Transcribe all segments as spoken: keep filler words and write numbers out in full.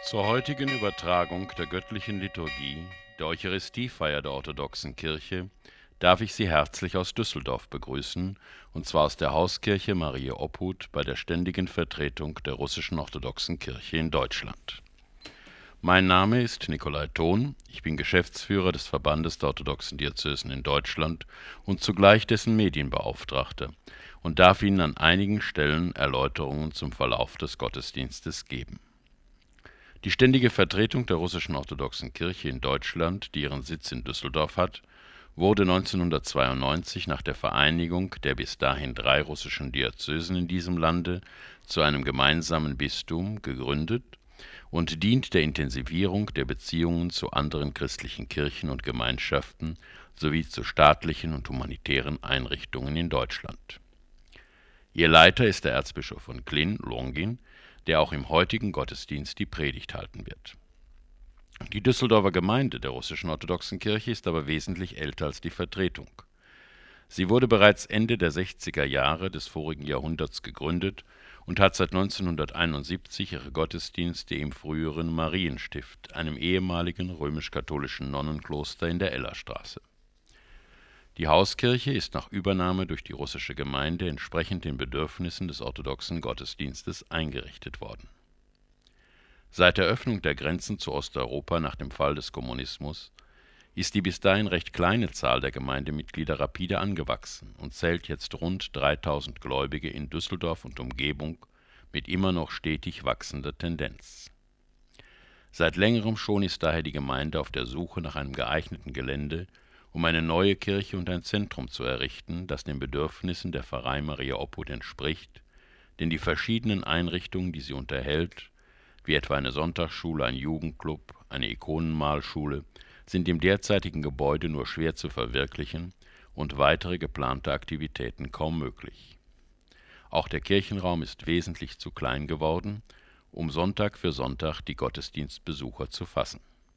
Zur heutigen Übertragung der göttlichen Liturgie, der Eucharistiefeier der orthodoxen Kirche, darf ich Sie herzlich aus Düsseldorf begrüßen, und zwar aus der Hauskirche Mariä Obhut bei der Ständigen Vertretung der russischen orthodoxen Kirche in Deutschland. Mein Name ist Nikolai Thon, ich bin Geschäftsführer des Verbandes der orthodoxen Diözesen in Deutschland und zugleich dessen Medienbeauftragter und darf Ihnen an einigen Stellen Erläuterungen zum Verlauf des Gottesdienstes geben. Die Ständige Vertretung der russischen orthodoxen Kirche in Deutschland, die ihren Sitz in Düsseldorf hat, wurde neunzehnhundertzweiundneunzig nach der Vereinigung der bis dahin drei russischen Diözesen in diesem Lande zu einem gemeinsamen Bistum gegründet und dient der Intensivierung der Beziehungen zu anderen christlichen Kirchen und Gemeinschaften sowie zu staatlichen und humanitären Einrichtungen in Deutschland. Ihr Leiter ist der Erzbischof von Klin, Longin, der auch im heutigen Gottesdienst die Predigt halten wird. Die Düsseldorfer Gemeinde der russischen orthodoxen Kirche ist aber wesentlich älter als die Vertretung. Sie wurde bereits Ende der sechziger Jahre des vorigen Jahrhunderts gegründet und hat seit neunzehnhunderteinundsiebzig ihre Gottesdienste im früheren Marienstift, einem ehemaligen römisch-katholischen Nonnenkloster in der Ellerstraße. Die Hauskirche ist nach Übernahme durch die russische Gemeinde entsprechend den Bedürfnissen des orthodoxen Gottesdienstes eingerichtet worden. Seit der Öffnung der Grenzen zu Osteuropa nach dem Fall des Kommunismus ist die bis dahin recht kleine Zahl der Gemeindemitglieder rapide angewachsen und zählt jetzt rund dreitausend Gläubige in Düsseldorf und Umgebung mit immer noch stetig wachsender Tendenz. Seit längerem schon ist daher die Gemeinde auf der Suche nach einem geeigneten Gelände, um eine neue Kirche und ein Zentrum zu errichten, das den Bedürfnissen der Pfarrei Mariä Obhut entspricht, denn die verschiedenen Einrichtungen, die sie unterhält, wie etwa eine Sonntagsschule, ein Jugendclub, eine Ikonenmalschule, sind im derzeitigen Gebäude nur schwer zu verwirklichen und weitere geplante Aktivitäten kaum möglich. Auch der Kirchenraum ist wesentlich zu klein geworden, um Sonntag für Sonntag die Gottesdienstbesucher zu fassen.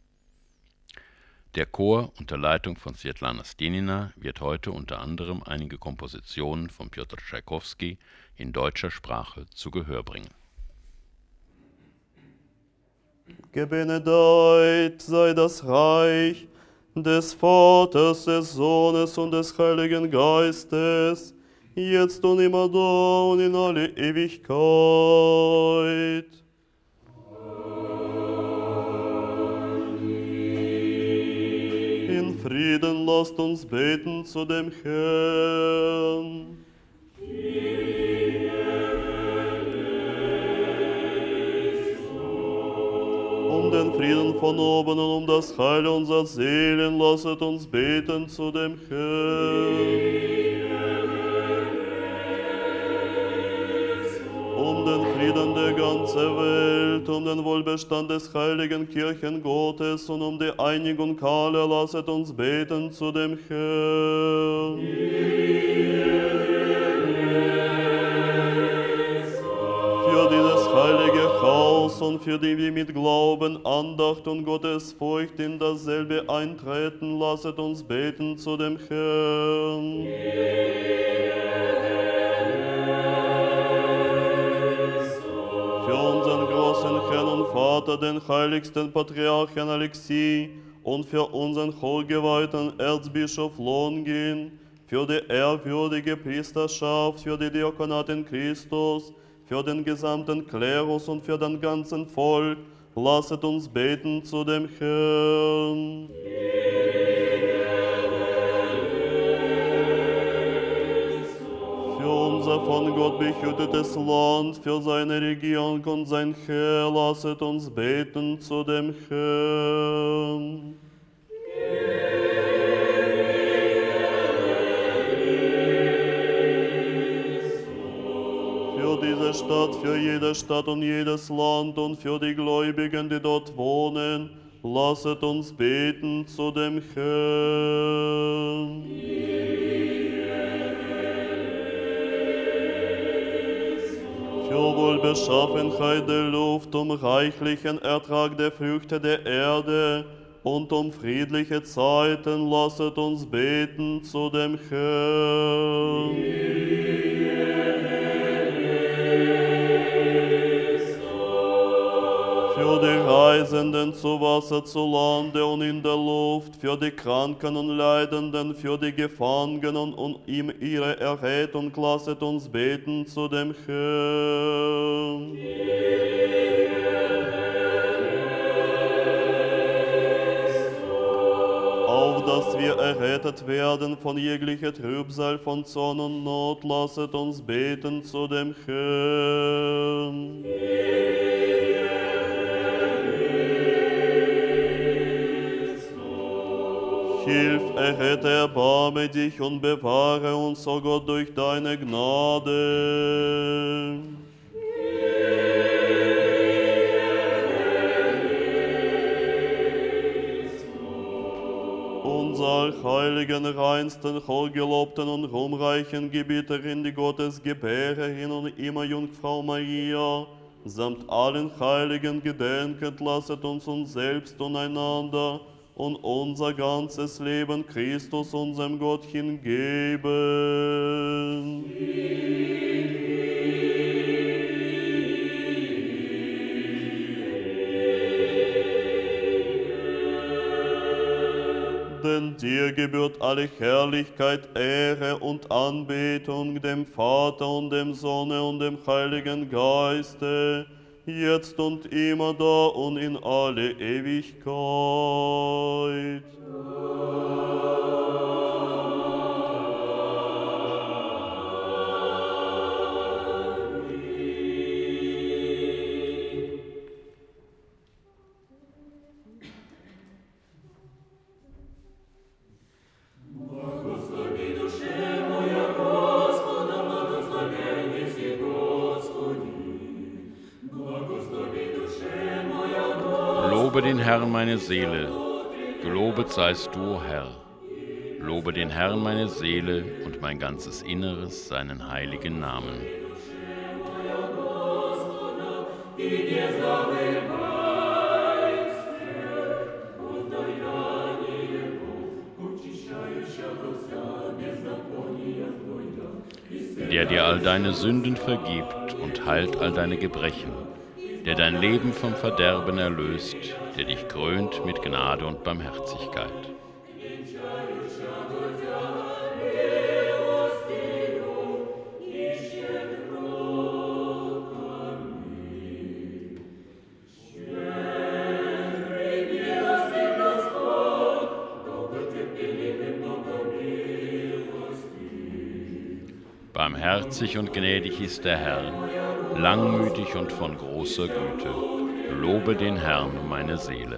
Der Chor unter Leitung von Swetlana Stenina wird heute unter anderem einige Kompositionen von Pjotr Tschaikowski in deutscher Sprache zu Gehör bringen. Gebenedeit sei das Reich des Vaters, des Sohnes und des Heiligen Geistes, jetzt und immer da und in alle Ewigkeit. In Frieden lasst uns beten zu dem Herrn. Um den Frieden von oben und um das Heil unserer Seelen, lasset uns beten zu dem Herrn. Um den Frieden der ganzen Welt, um den Wohlbestand des heiligen Kirchengottes und um die Einigung aller, lasset uns beten zu dem Herrn. Für dieses heilige Haus und für die wir mit Glauben, Andacht und Gottesfurcht in dasselbe eintreten, lasset uns beten zu dem Herrn. Für unseren großen Herrn und Vater, den heiligsten Patriarchen Alexei, und für unseren hochgeweihten Erzbischof Longin, für die ehrwürdige Priesterschaft, für die Diakonat in Christus, für den gesamten Klerus und für den ganzen Volk, lasset uns beten zu dem Herrn. Für unser von Gott behütetes Land, für seine Regierung und sein Heer, lasset uns beten zu dem Herrn. Für diese Stadt, für jede Stadt und jedes Land und für die Gläubigen, die dort wohnen, lasset uns beten zu dem Herrn. Für Wohlbeschaffenheit der Luft, um reichlichen Ertrag der Früchte der Erde und um friedliche Zeiten, lasset uns beten zu dem Herrn. Für die Reisenden zu Wasser, zu Lande und in der Luft, für die Kranken und Leidenden, für die Gefangenen und ihm ihre Errettung, lasset uns beten zu dem Herrn. Auf dass wir errettet werden von jeglicher Trübsal, von Zorn und Not, lasset uns beten zu dem Herrn. Hilf, errette, erbarme dich und bewahre uns, o Gott, durch deine Gnade. Unser heiligen, reinsten, hochgelobten und ruhmreichen Gebieterin, die Gottes Gebäre hin und immer Jungfrau Maria, samt allen Heiligen gedenkend, lasset uns uns selbst und einander und unser ganzes Leben Christus, unserem Gott, hingeben. Denn dir gebührt alle Herrlichkeit, Ehre und Anbetung, dem Vater und dem Sohne und dem Heiligen Geiste, jetzt und immer da und in alle Ewigkeit. Lobe den Herrn, meine Seele, gelobet seist du, Herr. Lobe den Herrn, meine Seele, und mein ganzes Inneres seinen heiligen Namen. Der dir all deine Sünden vergibt und heilt all deine Gebrechen, der dein Leben vom Verderben erlöst, der dich krönt mit Gnade und Barmherzigkeit. Barmherzig und gnädig ist der Herr, langmütig und von großer Güte. Lobe den Herrn, meine Seele.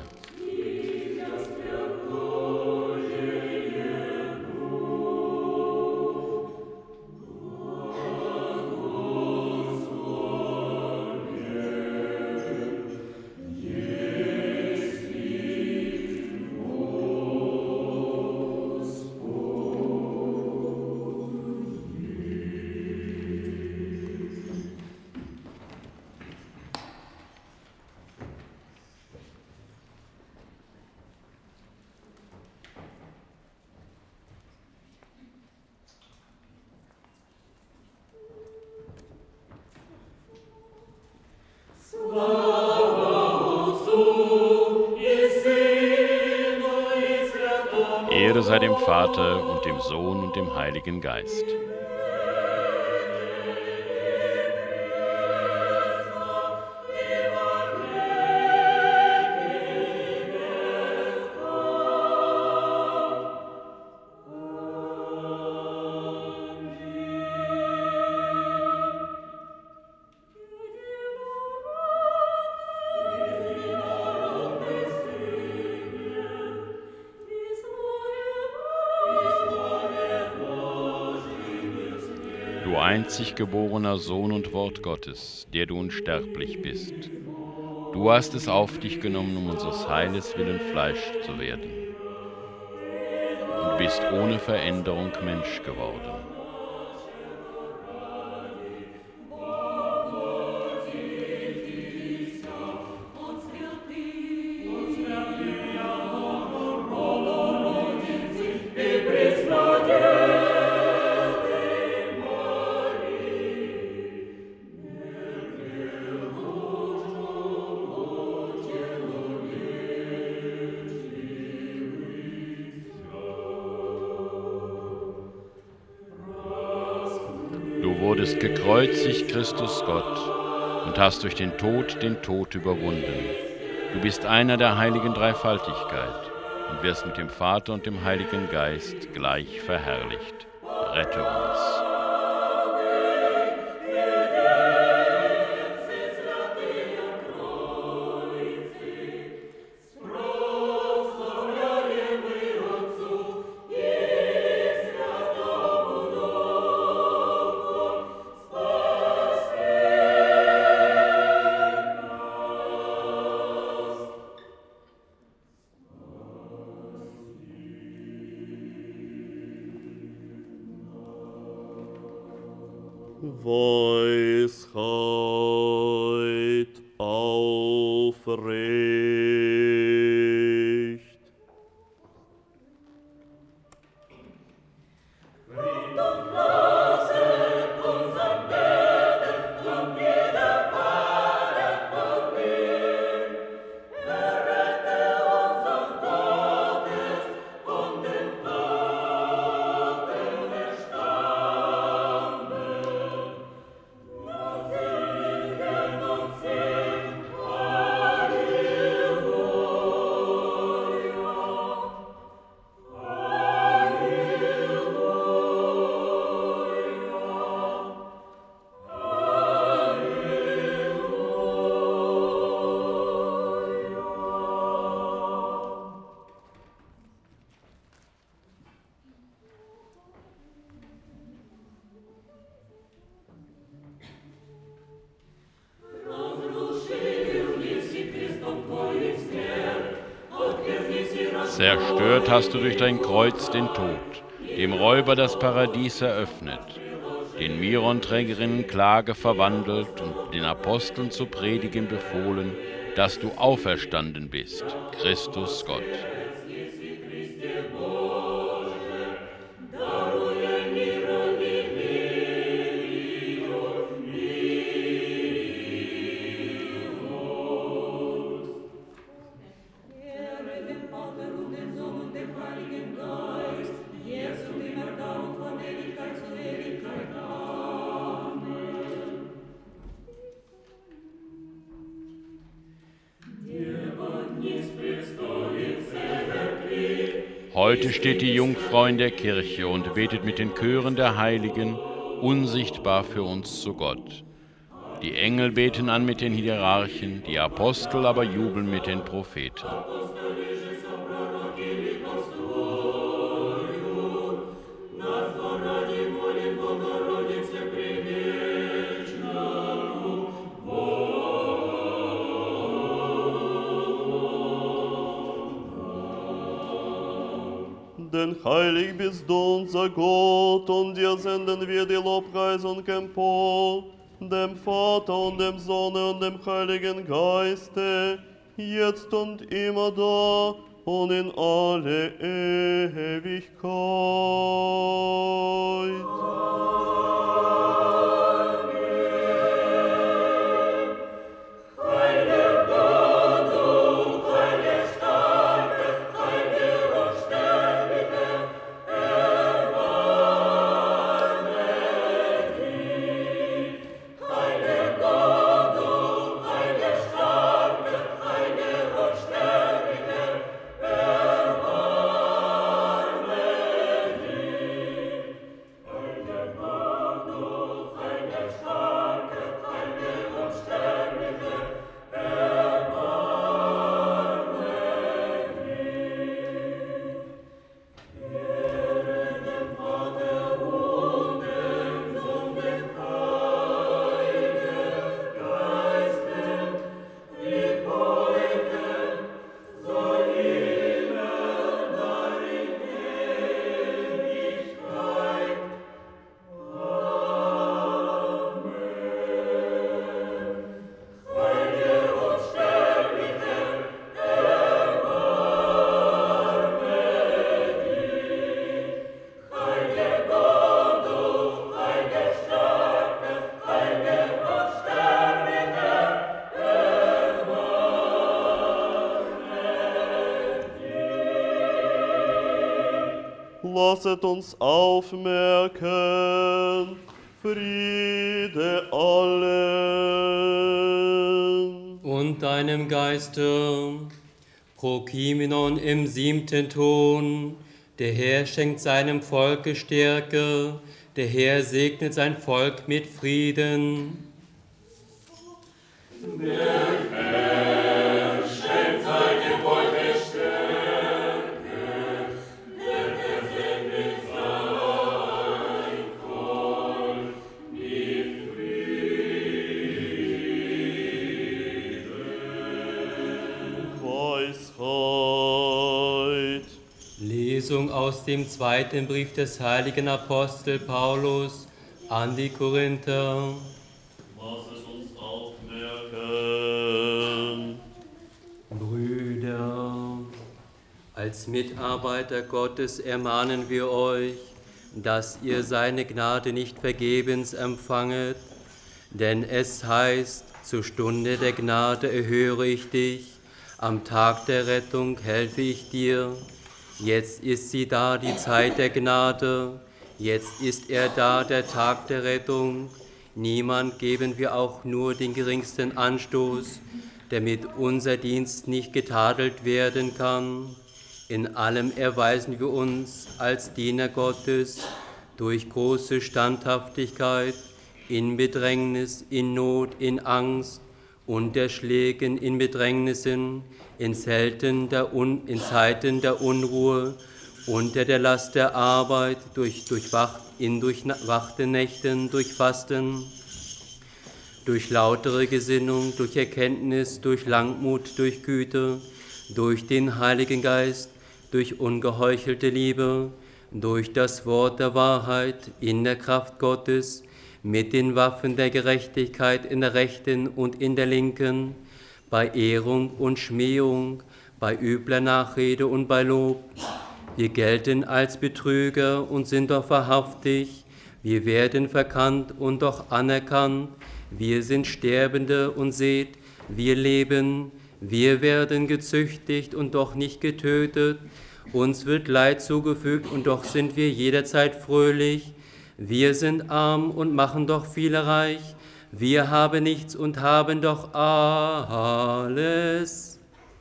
Ehre sei dem Vater und dem Sohn und dem Heiligen Geist. Du einzig geborener Sohn und Wort Gottes, der du unsterblich bist. Du hast es auf dich genommen, um unseres Heiles willen Fleisch zu werden. Und bist ohne Veränderung Mensch geworden. Du wurdest gekreuzigt, Christus Gott, und hast durch den Tod den Tod überwunden. Du bist einer der heiligen Dreifaltigkeit und wirst mit dem Vater und dem Heiligen Geist gleich verherrlicht. Rette uns. Weisheit aufrecht. Zerstört hast du durch dein Kreuz den Tod, dem Räuber das Paradies eröffnet, den Mironträgerinnen Klage verwandelt und den Aposteln zu predigen befohlen, dass du auferstanden bist, Christus Gott. Heute steht die Jungfrau in der Kirche und betet mit den Chören der Heiligen, unsichtbar für uns zu Gott. Die Engel beten an mit den Hierarchen, die Apostel aber jubeln mit den Propheten. Denn heilig bist du, unser Gott, und dir senden wir die Lobpreisung empor, dem Vater und dem Sohne und dem Heiligen Geiste, jetzt und immer da und in alle Ewigkeit. Lasset uns aufmerken, Friede allen. Und deinem Geiste, Prokimenon im siebten Ton. Der Herr schenkt seinem Volke Stärke, der Herr segnet sein Volk mit Frieden. Der Herr schenkt seinem Volke Stärke, der Herr segnet sein Volk mit Frieden. Weisheit. Lesung aus dem zweiten Brief des heiligen Apostel Paulus an die Korinther. Lass es uns aufmerken. Brüder, als Mitarbeiter Gottes ermahnen wir euch, dass ihr seine Gnade nicht vergebens empfanget, denn es heißt, zur Stunde der Gnade erhöre ich dich, am Tag der Rettung helfe ich dir. Jetzt ist sie da, die Zeit der Gnade, jetzt ist er da, der Tag der Rettung. Niemand geben wir auch nur den geringsten Anstoß, damit unser Dienst nicht getadelt werden kann. In allem erweisen wir uns als Diener Gottes durch große Standhaftigkeit, in Bedrängnis, in Not, in Angst, unter Schlägen, in Bedrängnissen, in, Zelten der Un, in Zeiten der Unruhe, unter der Last der Arbeit, durch, durchwacht, in durchwachten Nächten, durch Fasten, durch lautere Gesinnung, durch Erkenntnis, durch Langmut, durch Güte, durch den Heiligen Geist, durch ungeheuchelte Liebe, durch das Wort der Wahrheit, in der Kraft Gottes, mit den Waffen der Gerechtigkeit in der rechten und in der linken, bei Ehrung und Schmähung, bei übler Nachrede und bei Lob. Wir gelten als Betrüger und sind doch wahrhaftig, wir werden verkannt und doch anerkannt, wir sind Sterbende und seht, wir leben, wir werden gezüchtigt und doch nicht getötet, uns wird Leid zugefügt und doch sind wir jederzeit fröhlich, wir sind arm und machen doch viele reich, wir haben nichts und haben doch alles.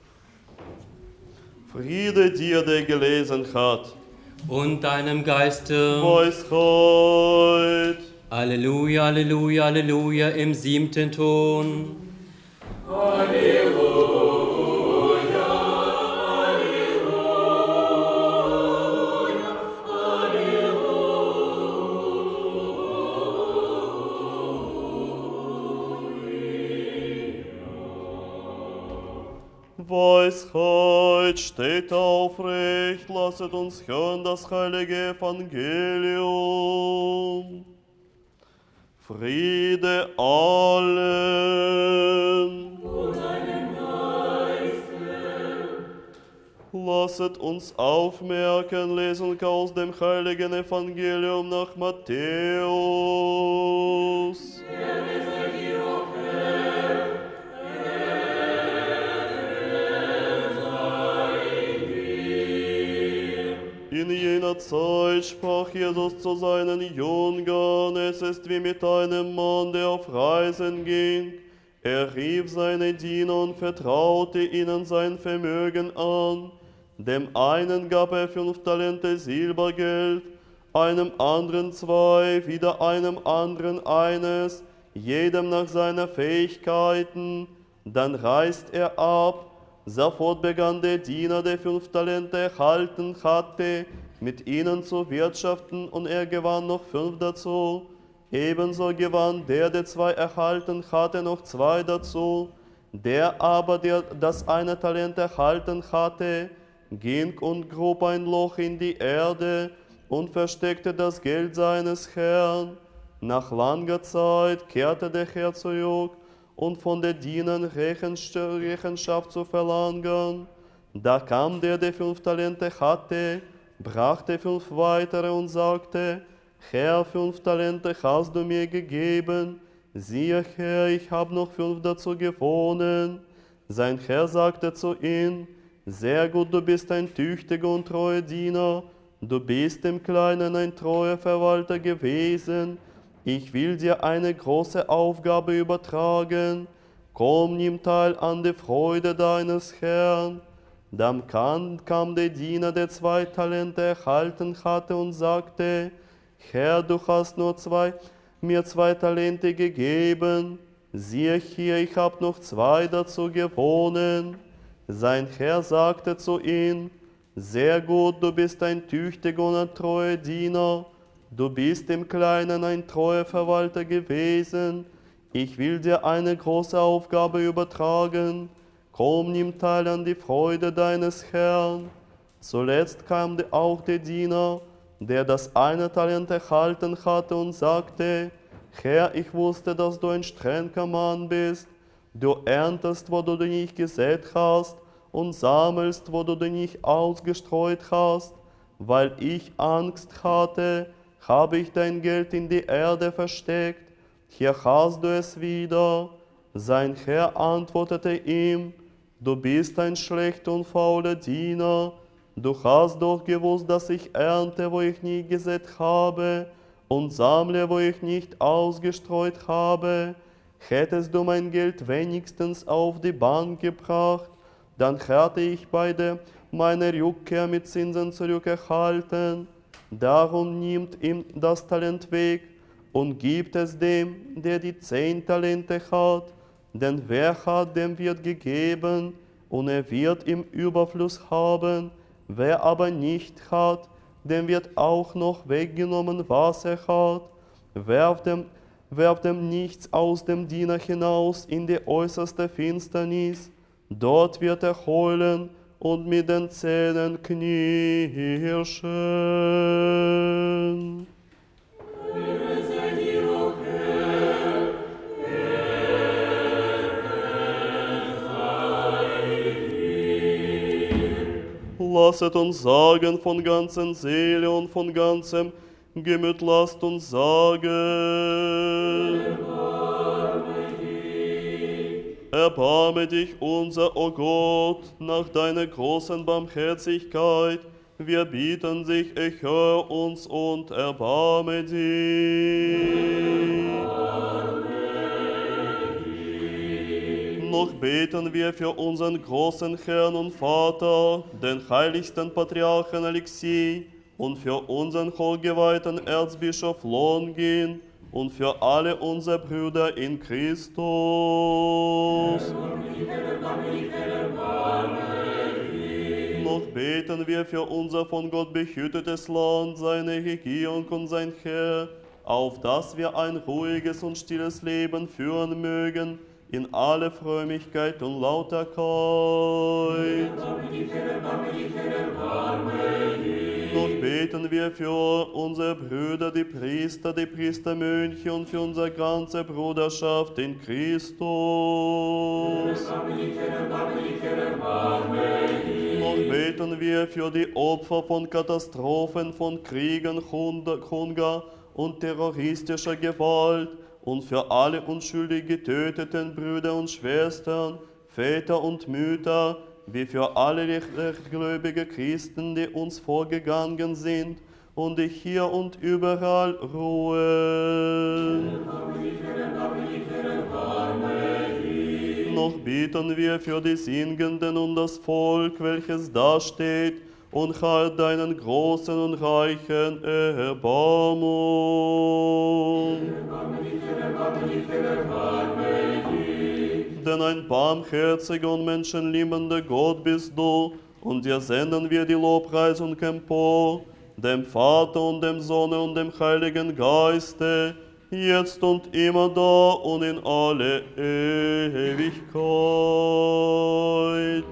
Friede dir, der gelesen hat. Und deinem Geiste. Weisheit. Halleluja, Halleluja, Halleluja im siebten Ton. Halleluja. Weisheit steht aufrecht, lasset uns hören das heilige Evangelium. Friede allen. Und deinem Geiste. Lasset uns aufmerken, lesen aus dem heiligen Evangelium nach Matthäus. In jener Zeit sprach Jesus zu seinen Jüngern, es ist wie mit einem Mann, der auf Reisen ging. Er rief seine Diener und vertraute ihnen sein Vermögen an. Dem einen gab er fünf Talente Silbergeld, einem anderen zwei, wieder einem anderen eines, jedem nach seiner Fähigkeiten. Dann reist er ab. Sofort begann der Diener, der fünf Talente erhalten hatte, mit ihnen zu wirtschaften, und er gewann noch fünf dazu. Ebenso gewann der, der zwei erhalten hatte, noch zwei dazu. Der aber, der das eine Talent erhalten hatte, ging und grub ein Loch in die Erde und versteckte das Geld seines Herrn. Nach langer Zeit kehrte der Herr zurück, und von den Dienern Rechenschaft zu verlangen. Da kam der, der fünf Talente hatte, brachte fünf weitere und sagte: Herr, fünf Talente hast du mir gegeben. Siehe, Herr, ich habe noch fünf dazu gewonnen. Sein Herr sagte zu ihm: Sehr gut, du bist ein tüchtiger und treuer Diener. Du bist im Kleinen ein treuer Verwalter gewesen. Ich will dir eine große Aufgabe übertragen. Komm, nimm teil an der Freude deines Herrn. Dann kam, kam der Diener, der zwei Talente erhalten hatte, und sagte: Herr, du hast nur zwei, mir zwei Talente gegeben. Siehe hier, ich habe noch zwei dazu gewonnen. Sein Herr sagte zu ihm: Sehr gut, du bist ein tüchtiger und ein treuer Diener. Du bist im Kleinen ein treuer Verwalter gewesen. Ich will dir eine große Aufgabe übertragen. Komm, nimm teil an die Freude deines Herrn. Zuletzt kam auch der Diener, der das eine Talent erhalten hatte, und sagte: Herr, ich wusste, dass du ein strenger Mann bist. Du erntest, wo du nicht gesät hast, und sammelst, wo du nicht ausgestreut hast. Weil ich Angst hatte, habe ich dein Geld in die Erde versteckt. Hier hast du es wieder. Sein Herr antwortete ihm: Du bist ein schlechter und fauler Diener. Du hast doch gewusst, dass ich ernte, wo ich nie gesät habe, und sammle, wo ich nicht ausgestreut habe. Hättest du mein Geld wenigstens auf die Bank gebracht, dann hätte ich bei der, meiner Rückkehr mit Zinsen zurückerhalten. Darum nimmt ihm das Talent weg und gibt es dem, der die zehn Talente hat. Denn wer hat, dem wird gegeben, und er wird im Überfluss haben. Wer aber nicht hat, dem wird auch noch weggenommen, was er hat. Werft dem, werft dem nichts aus dem Diener hinaus in die äußerste Finsternis. Dort wird er heulen und mit den Zähnen knirschen. Lasset uns sagen von ganzer Seele und von ganzem Gemüt, lasst uns sagen: Erbarme dich, unser, o Gott, nach deiner großen Barmherzigkeit. Wir bitten dich, erhöre uns und erbarme dich. Noch beten wir für unseren großen Herrn und Vater, den heiligsten Patriarchen Alexei, und für unseren hochgeweihten Erzbischof Longin und für alle unsere Brüder in Christus. Noch beten wir für unser von Gott behütetes Land, seine Regierung und sein Herr, auf dass wir ein ruhiges und stilles Leben führen mögen, in alle Frömmigkeit und Lauterkeit. Noch beten wir für unsere Brüder, die Priester, die Priestermönche und für unsere ganze Bruderschaft in Christus. Noch beten wir für die Opfer von Katastrophen, von Kriegen, Hunger und terroristischer Gewalt, und für alle unschuldig getöteten Brüder und Schwestern, Väter und Mütter, wie für alle rechtgläubige Christen, die uns vorgegangen sind und die hier und überall ruhen. Noch beten wir für die Singenden und das Volk, welches da steht, und halt deinen großen und reichen Erbarmung. Denn ein barmherziger und menschenliebender Gott bist du, und dir senden wir die Lobpreisung empor, dem Vater und dem Sohn und dem Heiligen Geiste, jetzt und immer da und in alle Ewigkeit.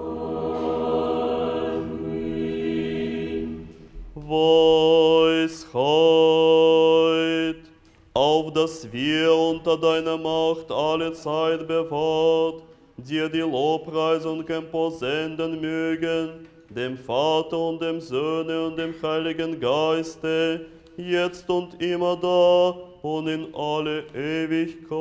Weisheit, auf dass wir unter deiner Macht alle Zeit bewahrt, dir die Lobpreisung emporsenden mögen, dem Vater und dem Söhne und dem Heiligen Geiste, jetzt und immer da und in alle Ewigkeit.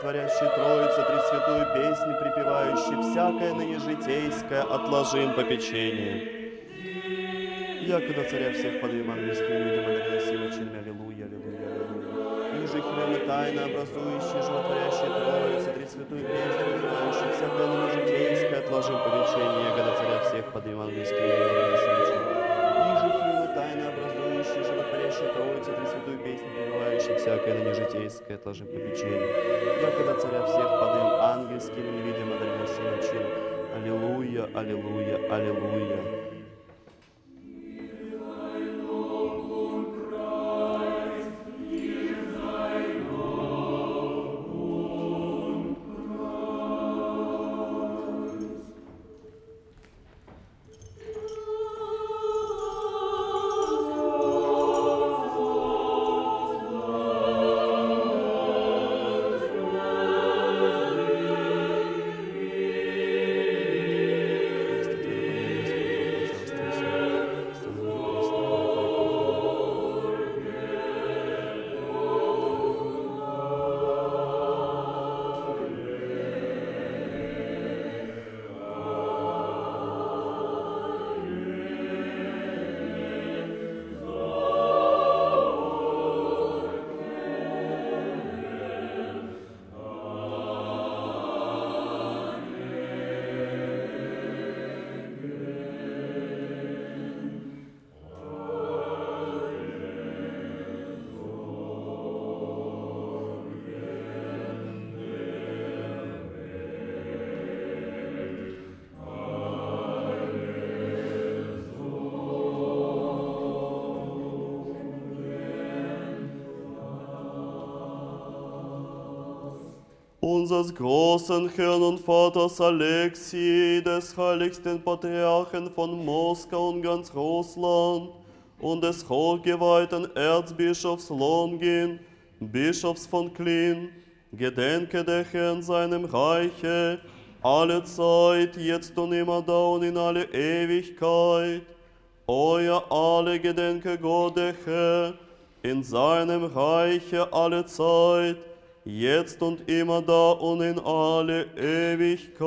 животворящей Троице, Пресвятую песнь припевающий, всякое ныне житейское отложим попечение. Якогда царя всех под евангельским видим, одоносимо чин, аллилуйя, аллилуйя, аллилуйя. Иже храмы тайно образующие, животворящие Троице, Пресвятую песнь припевающий, всякое ныне житейское отложим попечение. Якогда царя всех под евангельским видим, одоносимо чин. Иже храмы тайно образующие, животворящие Троице, Пресвятую песнь припевающий, всякое ныне житейское отложим попечение. Якогда царя всех под им ангельским невидимо одоносимо чин. Аллилуйя, аллилуйя, аллилуйя. Unseres großen Herrn und Vaters Alexei, des heiligsten Patriarchen von Moskau und ganz Russland und des hochgeweihten Erzbischofs Longin, Bischofs von Klin, gedenke der Herr in seinem Reiche, alle Zeit, jetzt und immer da und in alle Ewigkeit. Euer alle gedenke Gott der Herr, in seinem Reiche alle Zeit, jetzt und immer da und in alle Ewigkeit.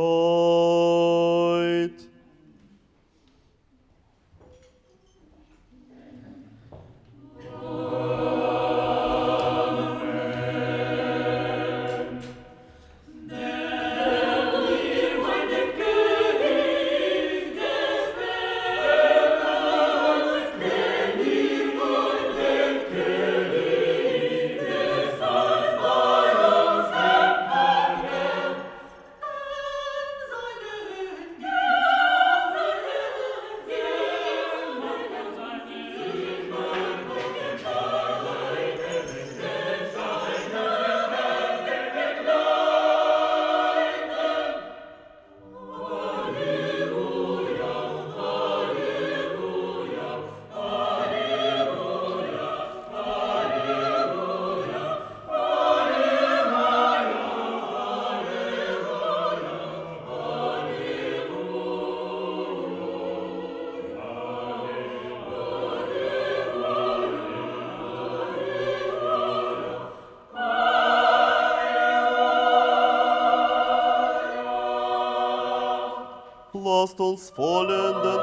Lasst uns vollenden.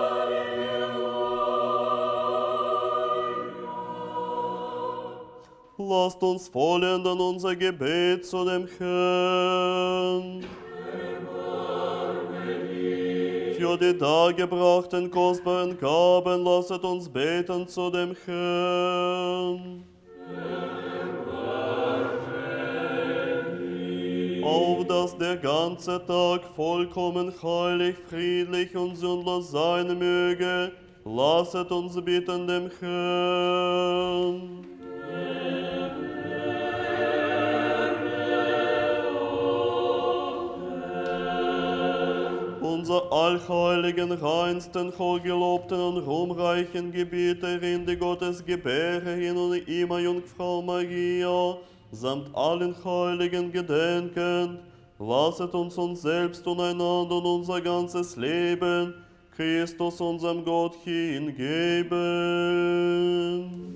Lasst uns vollenden unser Gebet zu dem Herrn. Für die dargebrachten kostbaren Gaben lasset uns beten zu dem Herrn. Auf dass der ganze Tag vollkommen heilig, friedlich und sündlos sein möge, lasset uns bitten dem Herrn. Unser allheiligen, reinsten, hochgelobten und ruhmreichen Gebieterin, die Gottes Gebärerin und immer Jungfrau Maria, samt allen Heiligen gedenkend, lasset uns uns selbst und einander und unser ganzes Leben Christus unserem Gott hingeben.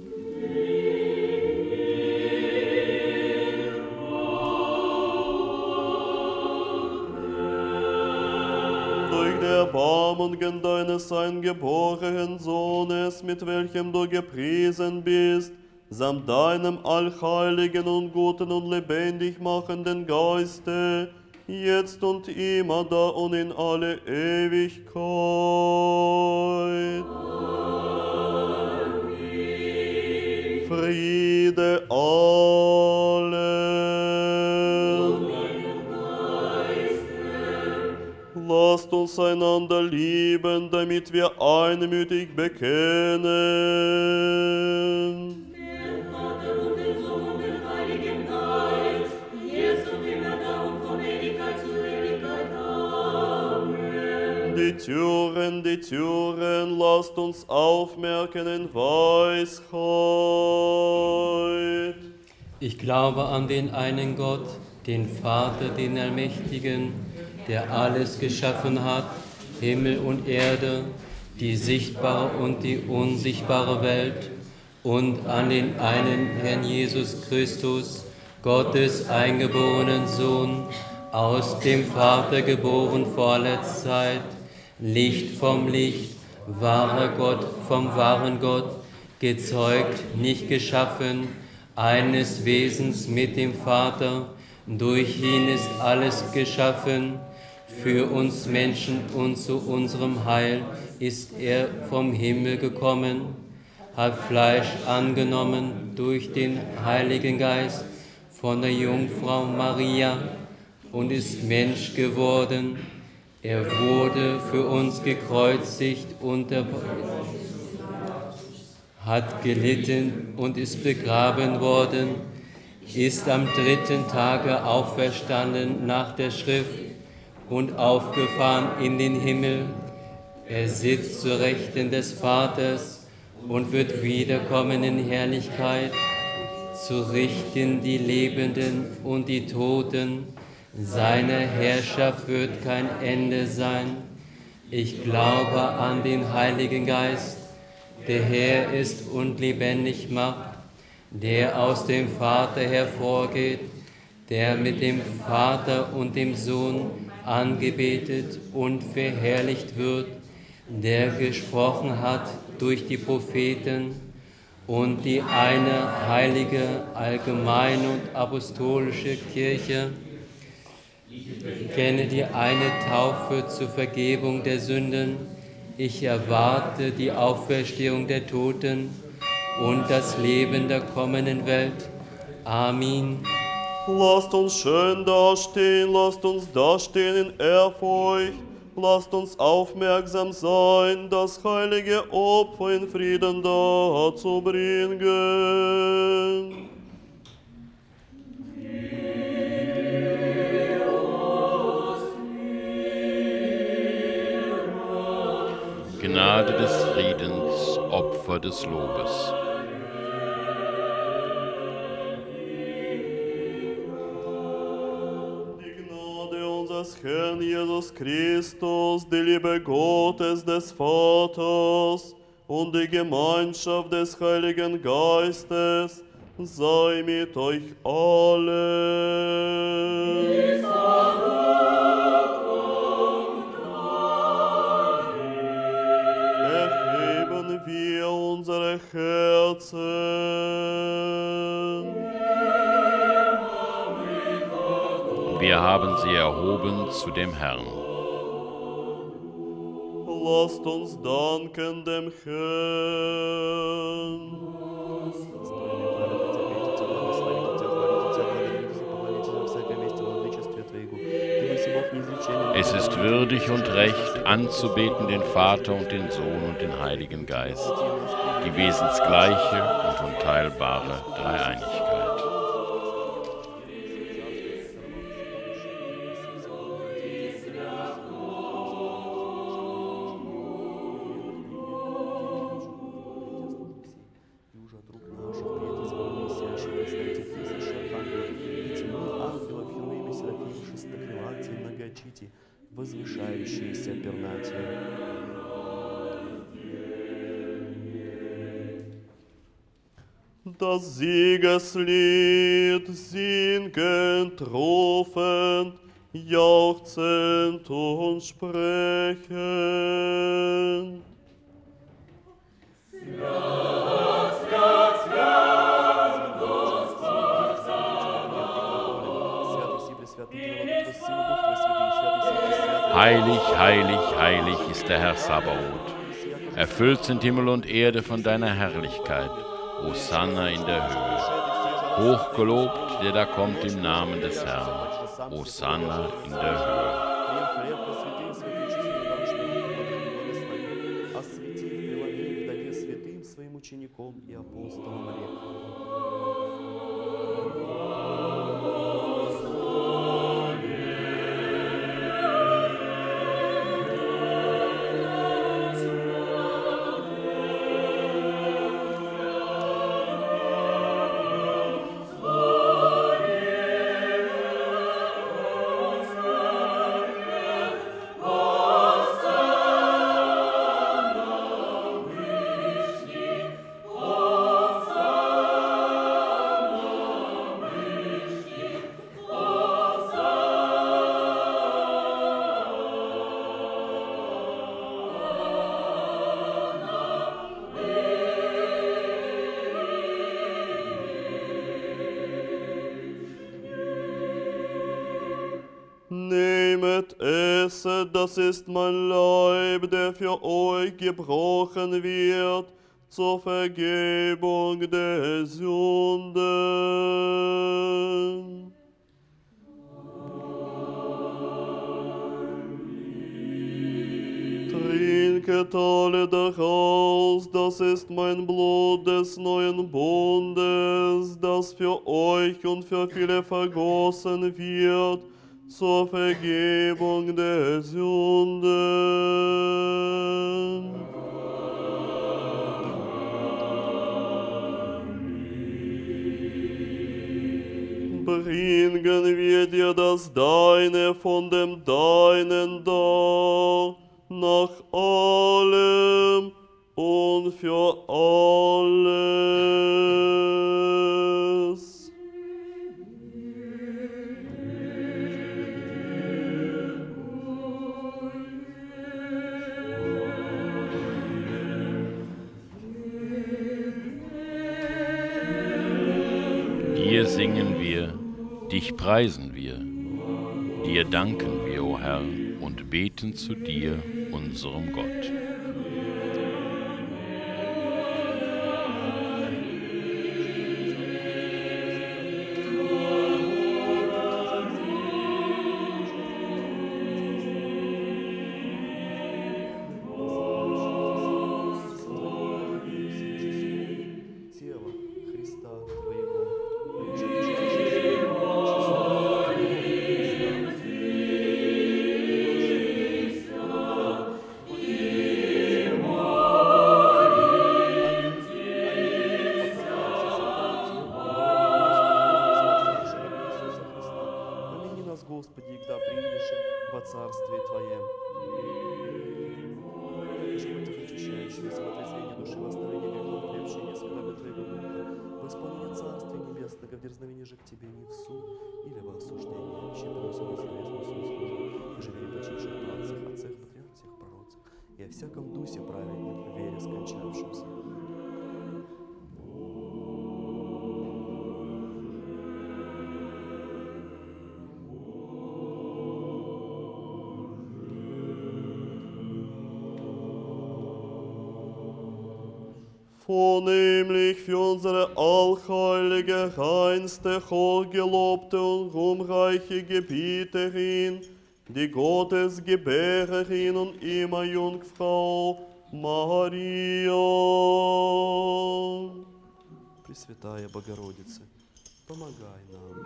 Erbarmungen deines eingeborenen Sohnes, mit welchem du gepriesen bist, samt deinem allheiligen und guten und lebendig machenden Geiste, jetzt und immer da und in alle Ewigkeit. Amen. Friede allen. Lasst uns einander lieben, damit wir einmütig bekennen. Die Türen, die Türen, lasst uns aufmerken in Weisheit. Ich glaube an den einen Gott, den Vater, den Allmächtigen, der alles geschaffen hat, Himmel und Erde, die sichtbare und die unsichtbare Welt, und an den einen Herrn Jesus Christus, Gottes eingeborenen Sohn, aus dem Vater geboren vor aller Zeit, Licht vom Licht, wahrer Gott vom wahren Gott, gezeugt, nicht geschaffen, eines Wesens mit dem Vater, durch ihn ist alles geschaffen, für uns Menschen und zu unserem Heil ist er vom Himmel gekommen, hat Fleisch angenommen durch den Heiligen Geist von der Jungfrau Maria und ist Mensch geworden. Er wurde für uns gekreuzigt und hat gelitten und ist begraben worden, ist am dritten Tage auferstanden nach der Schrift und aufgefahren in den Himmel. Er sitzt zur Rechten des Vaters und wird wiederkommen in Herrlichkeit, zu richten die Lebenden und die Toten. Seine Herrschaft wird kein Ende sein. Ich glaube an den Heiligen Geist, der Herr ist und lebendig macht, der aus dem Vater hervorgeht, der mit dem Vater und dem Sohn angebetet und verherrlicht wird, der gesprochen hat durch die Propheten, und die eine heilige, allgemeine und apostolische Kirche. Ich kenne die eine Taufe zur Vergebung der Sünden. Ich erwarte die Auferstehung der Toten und das Leben der kommenden Welt. Amen. Lasst uns schön dastehen, lasst uns dastehen in Ehrfurcht, lasst uns aufmerksam sein, das heilige Opfer in Frieden darzubringen. Gnade des Friedens, Opfer des Lobes. Die Gnade unseres Herrn Jesus Christus, die Liebe Gottes des Vaters und die Gemeinschaft des Heiligen Geistes sei mit euch allen. Erheben wir unsere Herzen. Wir haben sie erhoben zu dem Herrn. Lasst uns danken dem Herrn. Es ist würdig und recht, anzubeten den Vater und den Sohn und den Heiligen Geist, die wesensgleiche und unteilbare Dreieinigkeit. Возвышающиеся пернатия. Das Siegeslied singend, rufend, jauchzend und sprechen. Heilig, heilig, heilig ist der Herr Sabaoth. Erfüllt sind Himmel und Erde von deiner Herrlichkeit. Hosanna in der Höhe. Hochgelobt, der da kommt im Namen des Herrn. Hosanna in der Höhe. Nehmet, esset, das ist mein Leib, der für euch gebrochen wird, zur Vergebung der Sünden. Trinket alle daraus, das ist mein Blut des neuen Bundes, das für euch und für viele vergossen wird, zur Vergebung der Sünden. Bringen wir dir das Deine von dem Deinen dar, nach allem und für alles. Dir singen wir, dich preisen wir, dir danken wir, o Herr, und beten zu dir, unserem Gott. Господи, когда приедешь во Царствие Твоем. Очищающего самотрезвение души, восстановление грехов, приобщение святого Твоего Духа, в исполнение Царствия Небесного, в дерзновение же к Тебе не в суд или во осуждение, ще просим известную свою службу, и же вере почивших працах, отцах, патриархах, пророцах, и о всяком дусе праведном, в вере скончавшемся. Vornehmlich für unsere allheilige, reinste, hochgelobte und ruhmreiche Gebieterin, die Gottesgebärerin und immer Jungfrau Maria. Пресвятая Богородица, помогай нам.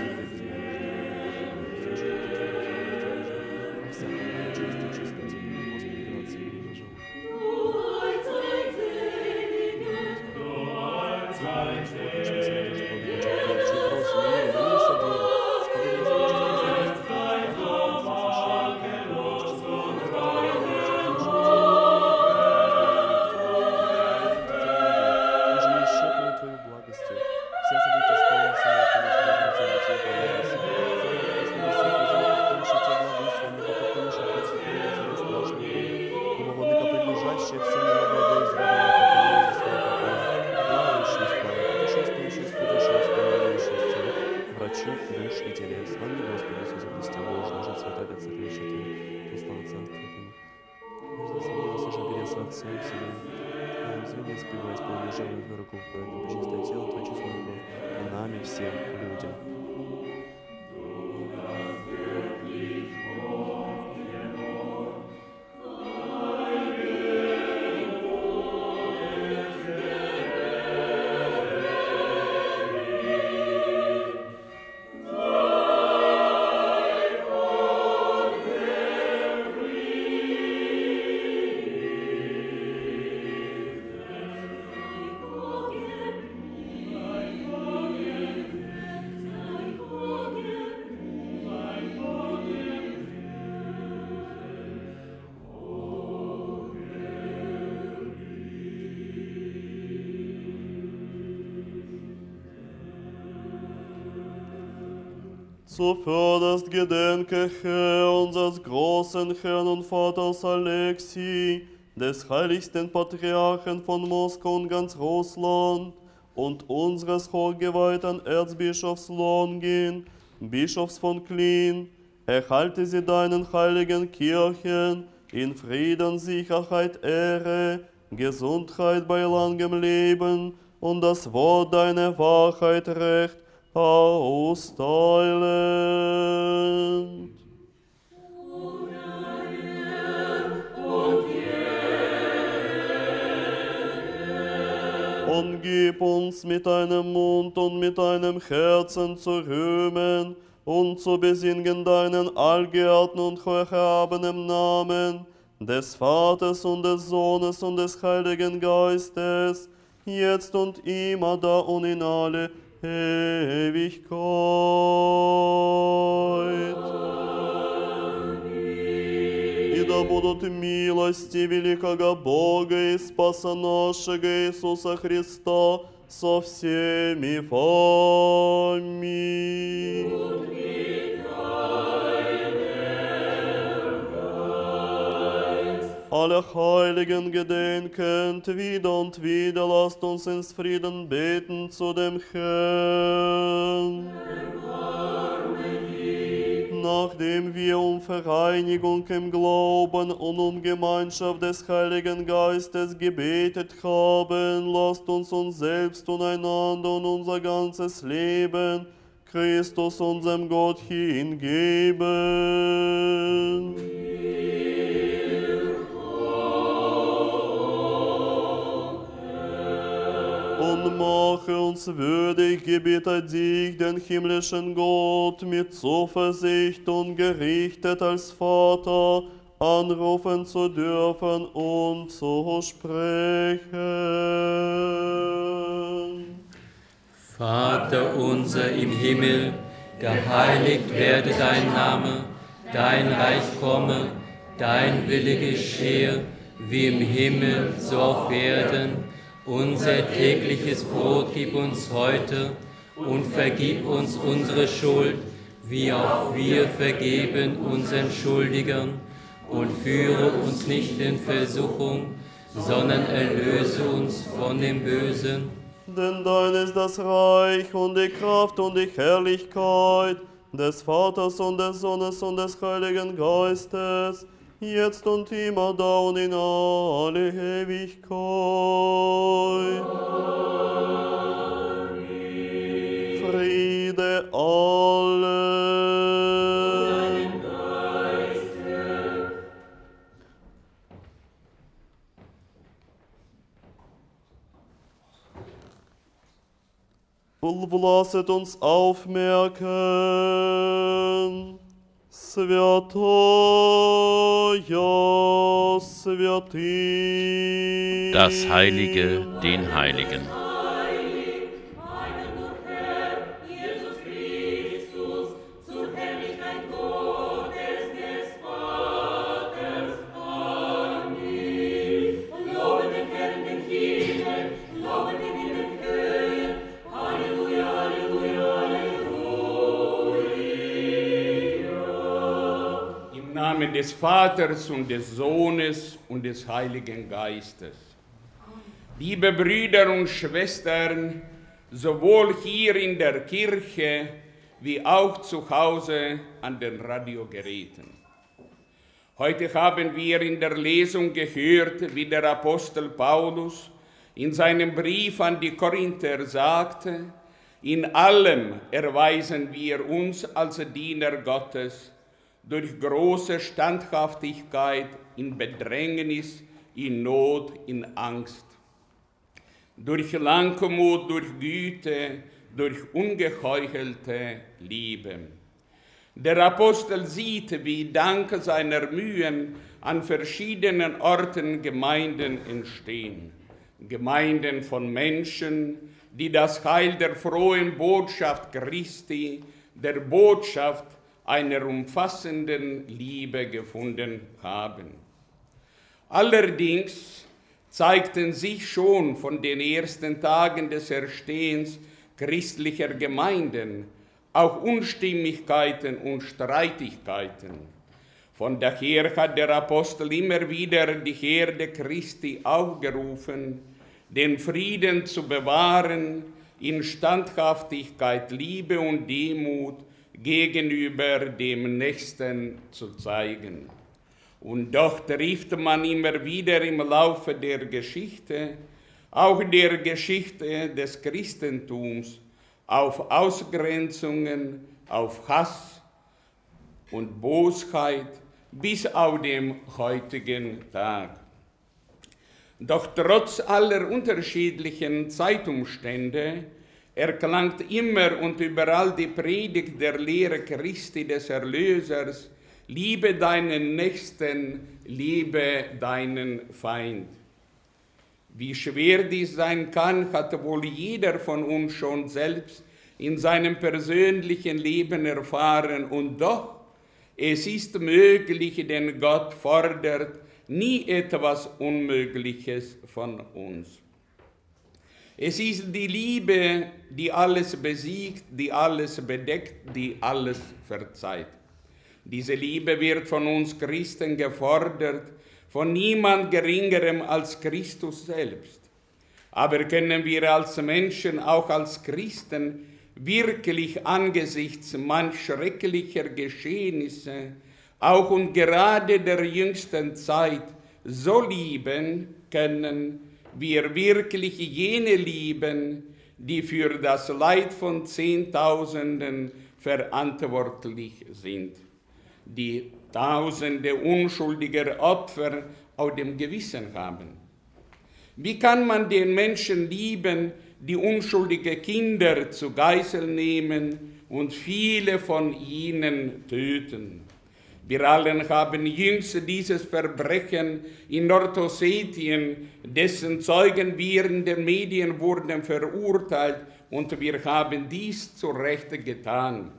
Чистый, чистый, Своим Сыном, которым зримо спиво исполнил жалоб врагов, поэтому причистое тело Твое честное кровь, и нами всем людям. Zuvörderst gedenke, Herr, unseres großen Herrn und Vaters Alexi, des heiligsten Patriarchen von Moskau und ganz Russland, und unseres hochgeweihten Erzbischofs Longin, Bischofs von Klin, erhalte sie deinen heiligen Kirchen in Frieden, Sicherheit, Ehre, Gesundheit bei langem Leben und das Wort deiner Wahrheit recht austeilend. Und gib uns mit deinem Mund und mit deinem Herzen zu rühmen und zu besingen deinen allgeehrten und hocherhabenen Namen, des Vaters und des Sohnes und des Heiligen Geistes, jetzt und immer, da und in alle Ewigkeit. И да будут милости великого Бога и Спаса нашего Иисуса Христа со всеми вами. Alle Heiligen gedenkend, wieder und wieder lasst uns ins Frieden beten zu dem Herrn. Nachdem wir um Vereinigung im Glauben und um Gemeinschaft des Heiligen Geistes gebetet haben, lasst uns uns selbst und einander und unser ganzes Leben Christus, unserem Gott, hingeben. Und mache uns würdig, gebiete dich, den himmlischen Gott, mit Zuversicht und gerichtet als Vater anrufen zu dürfen und zu sprechen. Vater unser im Himmel, geheiligt werde dein Name, dein Reich komme, dein Wille geschehe, wie im Himmel, so auf Erden. Unser tägliches Brot gib uns heute und vergib uns unsere Schuld, wie auch wir vergeben unseren Schuldigern. Und führe uns nicht in Versuchung, sondern erlöse uns von dem Bösen. Denn dein ist das Reich und die Kraft und die Herrlichkeit des Vaters und des Sohnes und des Heiligen Geistes, jetzt und immer, da und in alle Ewigkeit. Amen. Friede allen. Lasset uns aufmerken. Святая Святых. Das Heilige, den Heiligen. Des Vaters und des Sohnes und des Heiligen Geistes. Liebe Brüder und Schwestern, sowohl hier in der Kirche wie auch zu Hause an den Radiogeräten. Heute haben wir in der Lesung gehört, wie der Apostel Paulus in seinem Brief an die Korinther sagte: In allem erweisen wir uns als Diener Gottes durch große Standhaftigkeit in Bedrängnis, in Not, in Angst, durch Langmut, durch Güte, durch ungeheuchelte Liebe. Der Apostel sieht, wie dank seiner Mühen an verschiedenen Orten Gemeinden entstehen. Gemeinden von Menschen, die das Heil der frohen Botschaft Christi, der Botschaft einer umfassenden Liebe gefunden haben. Allerdings zeigten sich schon von den ersten Tagen des Erstehens christlicher Gemeinden auch Unstimmigkeiten und Streitigkeiten. Von daher hat der Apostel immer wieder die Herde Christi aufgerufen, den Frieden zu bewahren, in Standhaftigkeit, Liebe und Demut gegenüber dem Nächsten zu zeigen. Und doch trifft man immer wieder im Laufe der Geschichte, auch der Geschichte des Christentums, auf Ausgrenzungen, auf Hass und Bosheit bis auf den heutigen Tag. Doch trotz aller unterschiedlichen Zeitumstände erklangt immer und überall die Predigt der Lehre Christi des Erlösers: Liebe deinen Nächsten, liebe deinen Feind. Wie schwer dies sein kann, hat wohl jeder von uns schon selbst in seinem persönlichen Leben erfahren. Und doch, es ist möglich, denn Gott fordert nie etwas Unmögliches von uns. Es ist die Liebe, die alles besiegt, die alles bedeckt, die alles verzeiht. Diese Liebe wird von uns Christen gefordert, von niemand Geringerem als Christus selbst. Aber können wir als Menschen, auch als Christen, wirklich angesichts manch schrecklicher Geschehnisse, auch und gerade der jüngsten Zeit, so lieben können, wir wirklich jene lieben, die für das Leid von Zehntausenden verantwortlich sind, die Tausende unschuldiger Opfer auf dem Gewissen haben. Wie kann man den Menschen lieben, die unschuldige Kinder zu Geißel nehmen und viele von ihnen töten? Wir alle haben jüngst dieses Verbrechen in Nordossetien, dessen Zeugen wir in den Medien wurden verurteilt, und wir haben dies zu Recht getan.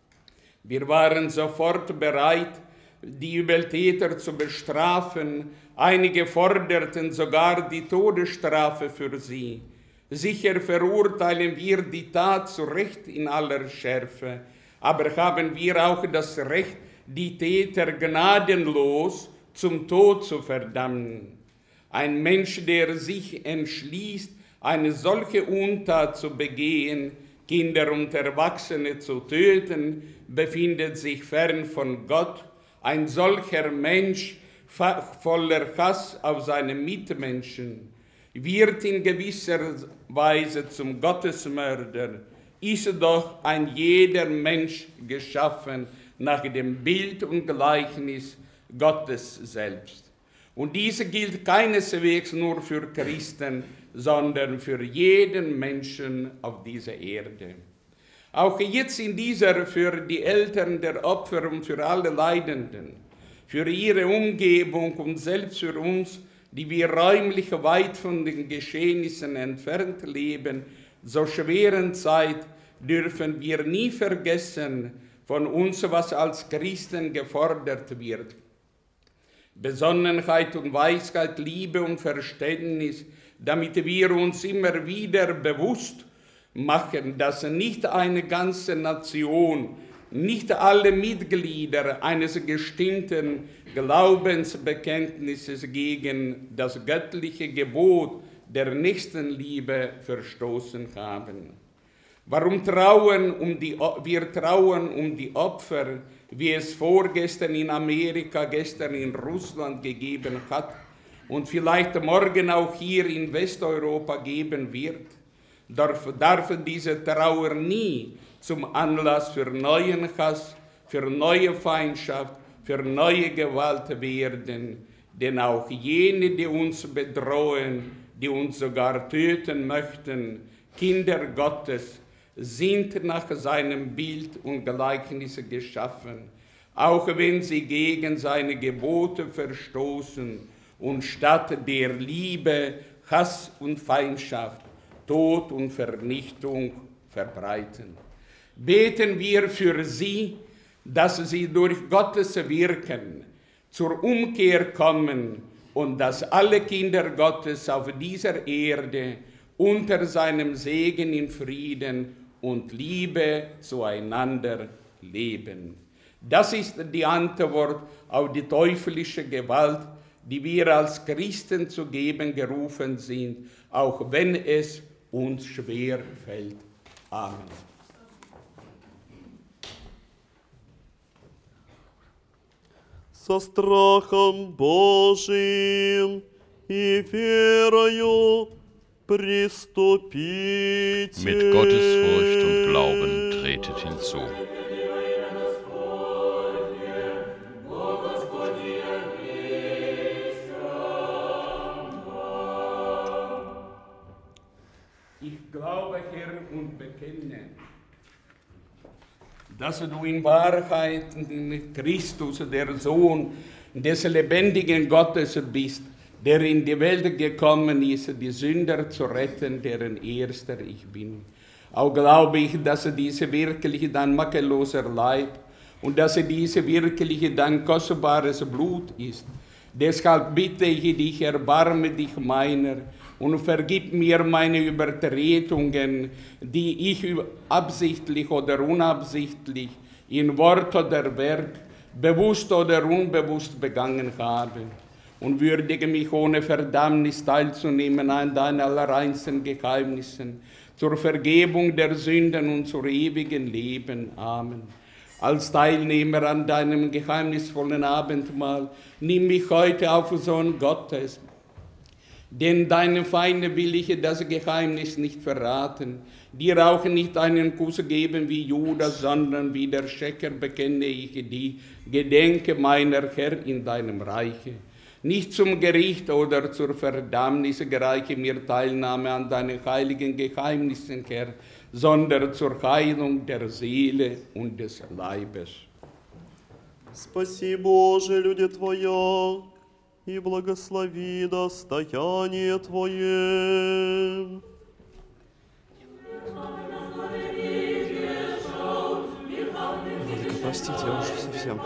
Wir waren sofort bereit, die Übeltäter zu bestrafen. Einige forderten sogar die Todesstrafe für sie. Sicher verurteilen wir die Tat zu Recht in aller Schärfe, aber haben wir auch das Recht, die Täter gnadenlos zum Tod zu verdammen. Ein Mensch, der sich entschließt, eine solche Untat zu begehen, Kinder und Erwachsene zu töten, befindet sich fern von Gott. Ein solcher Mensch, voller Hass auf seine Mitmenschen, wird in gewisser Weise zum Gottesmörder. Ist doch ein jeder Mensch geschaffen nach dem Bild und Gleichnis Gottes selbst. Und diese gilt keineswegs nur für Christen, sondern für jeden Menschen auf dieser Erde. Auch jetzt in dieser für die Eltern der Opfer und für alle Leidenden, für ihre Umgebung und selbst für uns, die wir räumlich weit von den Geschehnissen entfernt leben, so schweren Zeit, dürfen wir nie vergessen von uns, was als Christen gefordert wird. Besonnenheit und Weisheit, Liebe und Verständnis, damit wir uns immer wieder bewusst machen, dass nicht eine ganze Nation, nicht alle Mitglieder eines bestimmten Glaubensbekenntnisses gegen das göttliche Gebot der Nächstenliebe verstoßen haben. Warum trauern um die, wir trauern um die Opfer, wie es vorgestern in Amerika, gestern in Russland gegeben hat und vielleicht morgen auch hier in Westeuropa geben wird, darf, darf diese Trauer nie zum Anlass für neuen Hass, für neue Feindschaft, für neue Gewalt werden. Denn auch jene, die uns bedrohen, die uns sogar töten möchten, Kinder Gottes, sind nach seinem Bild und Gleichnis geschaffen, auch wenn sie gegen seine Gebote verstoßen und statt der Liebe Hass und Feindschaft, Tod und Vernichtung verbreiten. Beten wir für sie, dass sie durch Gottes Wirken zur Umkehr kommen und dass alle Kinder Gottes auf dieser Erde unter seinem Segen in Frieden und Liebe zueinander leben. Das ist die Antwort auf die teuflische Gewalt, die wir als Christen zu geben gerufen sind, auch wenn es uns schwer fällt. Amen. Со страхом Божиим и верою приступите. Mit Gottesfurcht und Glauben tretet hinzu. Ich glaube, Herr, und bekenne, dass du in Wahrheit Christus, der Sohn des lebendigen Gottes bist, der in die Welt gekommen ist, die Sünder zu retten, deren Erster ich bin. Auch glaube ich, dass diese wirklich dein makelloser Leib und dass diese wirklich dein kostbares Blut ist. Deshalb bitte ich dich, erbarme dich meiner und vergib mir meine Übertretungen, die ich absichtlich oder unabsichtlich in Wort oder Werk, bewusst oder unbewusst begangen habe. Und würdige mich ohne Verdammnis teilzunehmen an deinen allerreinsten Geheimnissen, zur Vergebung der Sünden und zur ewigen Leben. Amen. Als Teilnehmer an deinem geheimnisvollen Abendmahl, nimm mich heute auf, Sohn Gottes. Denn deinen Feinden will ich das Geheimnis nicht verraten, dir auch nicht einen Kuss geben wie Judas, sondern wie der Schächer bekenne ich die, gedenke meiner Herr in deinem Reiche. Nicht zum Gericht oder zur Verdammnis gereiche mir Teilnahme an deinen heiligen Geheimnissen, Herr, sondern zur Heilung der Seele und des Leibes. Спаси, Боже, люди Твоя, и благослови достояние Твое. Владыка, простите, я уже совсем...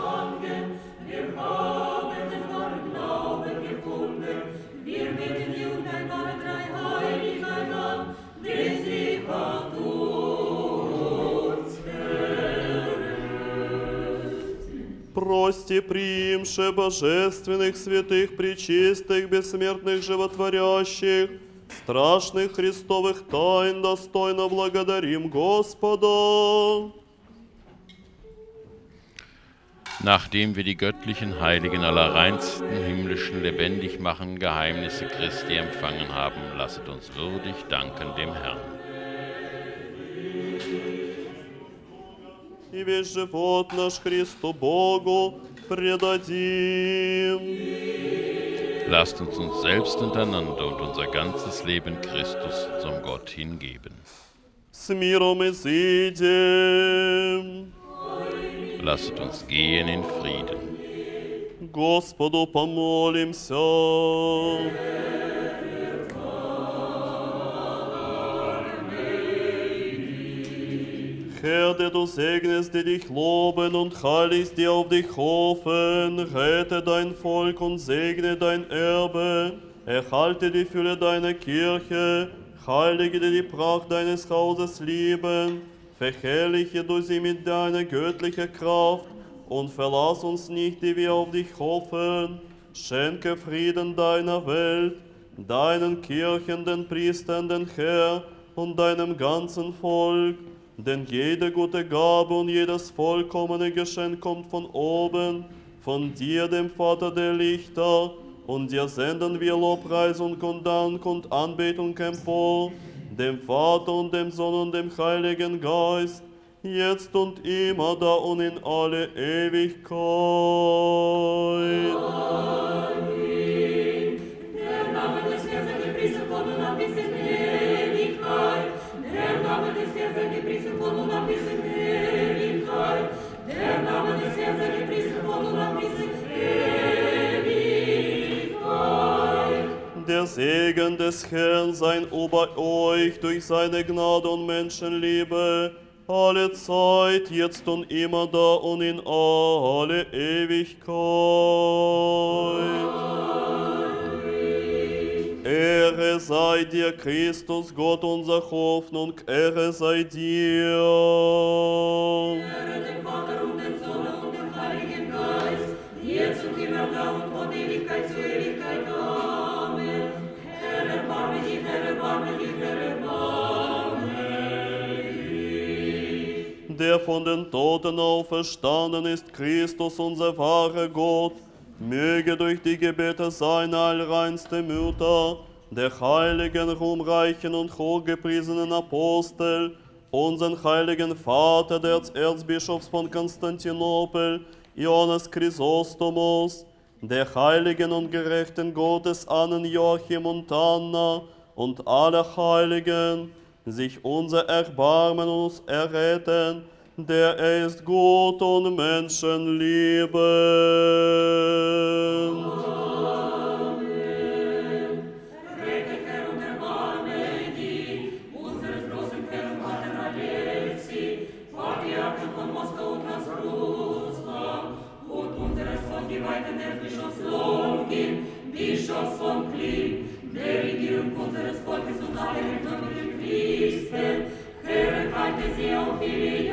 Прости, приимше божественных, святых, пречистых, бессмертных, животворящих, страшных Христовых тайн, достойно благодарим Господа. Nachdem wir die göttlichen, heiligen, allerreinsten, himmlischen, lebendig machen Geheimnisse Christi empfangen haben, lasset uns würdig danken dem Herrn. И весь живот наш Христу Богу предадим. Lasst uns uns selbst untereinander und unser ganzes Leben Christus zum Gott hingeben. С миром изыдем. Lasset uns gehen in Frieden. Господу помолимся. Herr, der du segnest, die dich loben und heiligst, die auf dich hoffen, rette dein Volk und segne dein Erbe, erhalte die Fülle deiner Kirche, heilige die die Pracht deines Hauses lieben, verherrliche du sie mit deiner göttlichen Kraft und verlass uns nicht, die wir auf dich hoffen, schenke Frieden deiner Welt, deinen Kirchen, den Priestern, den Herr, und deinem ganzen Volk. Denn jede gute Gabe und jedes vollkommene Geschenk kommt von oben, von dir, dem Vater der Lichter, und dir senden wir Lobpreis und Dank und Anbetung empor, dem Vater und dem Sohn und dem Heiligen Geist, jetzt und immer, da und in alle Ewigkeit. Amen. Der Name des Herrn sei gepriesen von nun an bis in Ewigkeit. Der Name des Herrn sei gepriesen von nun an bis in Ewigkeit. Der Name des Herrn sei gepriesen von nun an bis in Ewigkeit. Der Segen des Herrn sei über euch durch seine Gnade und Menschenliebe, alle Zeit, jetzt und immer, da und in alle Ewigkeit. Amen. Ehre sei dir, Christus, Gott unser Hoffnung, Ehre sei dir. Ehre dem Vater und dem Sohn und dem Heiligen Geist, jetzt und immer, da und von Ewigkeit zu Ewigkeit. Amen. Herr, erbarme dich, Herr, erbarme dich, Herr, erbarme. Der von den Toten auferstanden ist, Christus, unser wahrer Gott, möge durch die Gebete seiner allreinste Mutter, der heiligen, ruhmreichen und hochgepriesenen Apostel, unseren heiligen Vater, der Erzbischofs von Konstantinopel, Johannes Chrysostomos, der heiligen und gerechten Gottesahnen Joachim und Anna und alle Heiligen, sich unser Erbarmen und uns erretten, der er ist gut und menschenliebend. Amen. Rette, Herr, und erbarme dich, unseres großen Herrn Vater Alexi, Patriarchen von Moskau und Russland, und unseres von geweihten Erzbischofs Longin, Bischofs von Klin, der Regierung unseres Volkes und aller Christen, Herr, halte sie auf ihre